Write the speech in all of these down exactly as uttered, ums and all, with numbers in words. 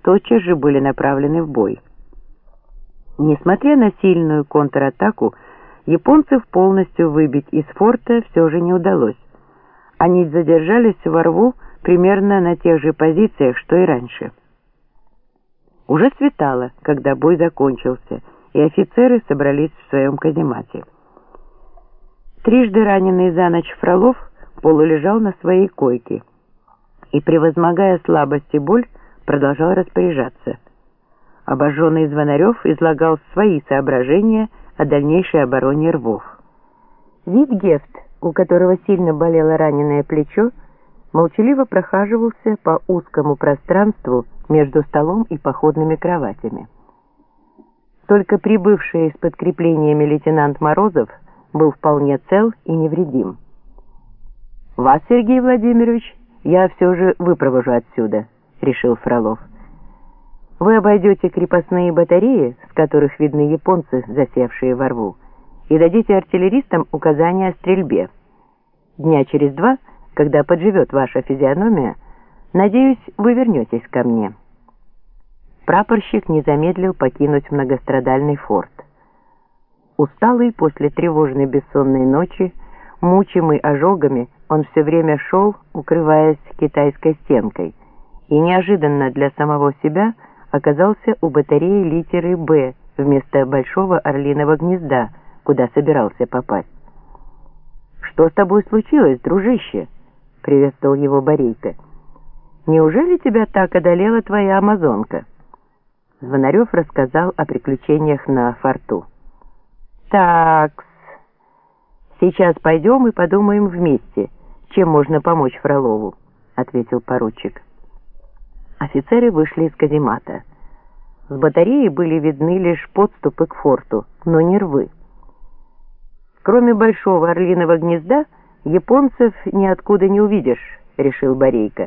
тотчас же были направлены в бой. Несмотря на сильную контратаку, японцев полностью выбить из форта все же не удалось. Они задержались во рву примерно на тех же позициях, что и раньше. Уже светало, когда бой закончился, и офицеры собрались в своем каземате. Трижды раненый за ночь Фролов полулежал на своей койке и, превозмогая слабость и боль, продолжал распоряжаться. Обожженный Звонарев излагал свои соображения о дальнейшей обороне рвов. Витгефт, у которого сильно болело раненое плечо, молчаливо прохаживался по узкому пространству между столом и походными кроватями. Только прибывший с подкреплениями лейтенант Морозов был вполне цел и невредим. «Вас, Сергей Владимирович, я все же выпровожу отсюда», — решил Фролов. «Вы обойдете крепостные батареи, с которых видны японцы, засевшие во рву, и дадите артиллеристам указания о стрельбе. Дня через два, когда подживет ваша физиономия, надеюсь, вы вернетесь ко мне». Прапорщик не замедлил покинуть многострадальный форт. Усталый после тревожной бессонной ночи, мучимый ожогами, он все время шел, укрываясь китайской стенкой, и неожиданно для самого себя оказался у батареи литеры «Б» вместо Большого Орлиного гнезда, куда собирался попасть. «Что с тобой случилось, дружище?» — приветствовал его Борейко. «Неужели тебя так одолела твоя амазонка?» Звонарев рассказал о приключениях на форту. «Так-с, сейчас пойдем и подумаем вместе, чем можно помочь Фролову», — ответил поручик. Офицеры вышли из каземата. С батареи были видны лишь подступы к форту, но не рвы. «Кроме Большого Орлиного гнезда, японцев ниоткуда не увидишь», — решил Борейко.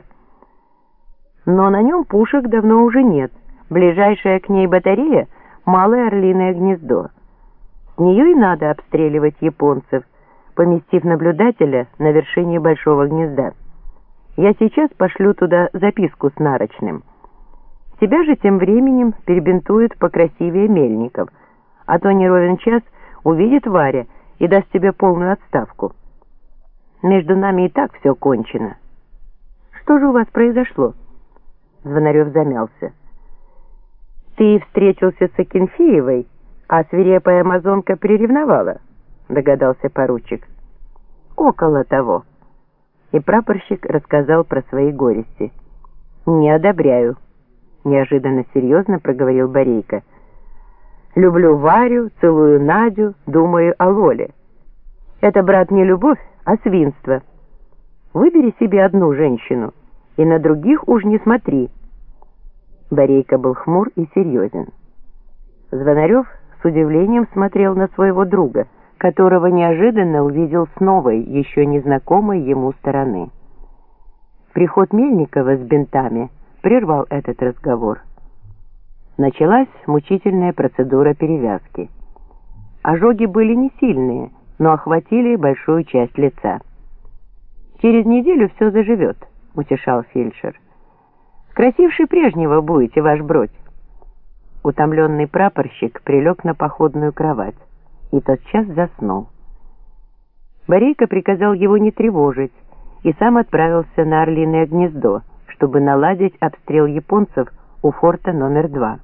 «Но на нем пушек давно уже нет. Ближайшая к ней батарея — Малое Орлиное гнездо. С нее и надо обстреливать японцев, поместив наблюдателя на вершине Большого гнезда. Я сейчас пошлю туда записку с нарочным. Тебя же тем временем перебинтует покрасивее Мельников, а то не ровен час увидит Варя и даст тебе полную отставку. Между нами и так все кончено». «Что же у вас произошло?» Звонарев замялся. «Ты встретился с Акинфеевой, а свирепая амазонка приревновала», — догадался поручик. «Около того». И прапорщик рассказал про свои горести. «Не одобряю», — неожиданно серьезно проговорил Борейко. «Люблю Варю, целую Надю, думаю о Лоле. Это, брат, не любовь, а свинство. Выбери себе одну женщину, и на других уж не смотри». Борейко был хмур и серьезен. Звонарев с удивлением смотрел на своего друга, которого неожиданно увидел с новой, еще незнакомой ему стороны. Приход Мельникова с бинтами прервал этот разговор. Началась мучительная процедура перевязки. Ожоги были не сильные, но охватили большую часть лица. «Через неделю все заживет», — утешал фельдшер. «Красивше прежнего будете, ваш бродь». Утомленный прапорщик прилег на походную кровать и тотчас заснул. Борейко приказал его не тревожить и сам отправился на Орлиное гнездо, чтобы наладить обстрел японцев у форта номер два.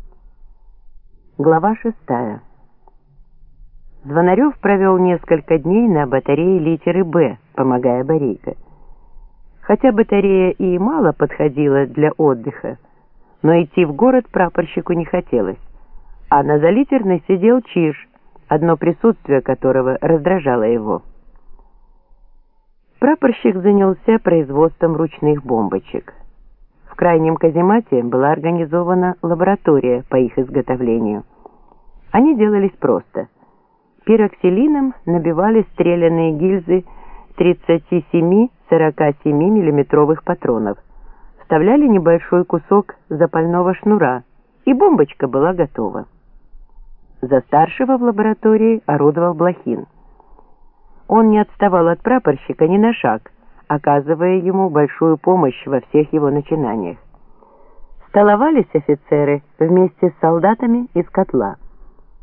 Глава шестая. Звонарев провел несколько дней на батарее литеры «Б», помогая Борейко. Хотя батарея и мало подходила для отдыха, но идти в город прапорщику не хотелось, а на залитерной сидел Чиж, одно присутствие которого раздражало его. Прапорщик занялся производством ручных бомбочек. В крайнем каземате была организована лаборатория по их изготовлению. Они делались просто. Пироксилином набивали стрелянные гильзы тридцать семь — сорок семь миллиметровых патронов, вставляли небольшой кусок запального шнура, и бомбочка была готова. За старшего в лаборатории орудовал Блохин. Он не отставал от прапорщика ни на шаг, оказывая ему большую помощь во всех его начинаниях. Столовались офицеры вместе с солдатами из котла.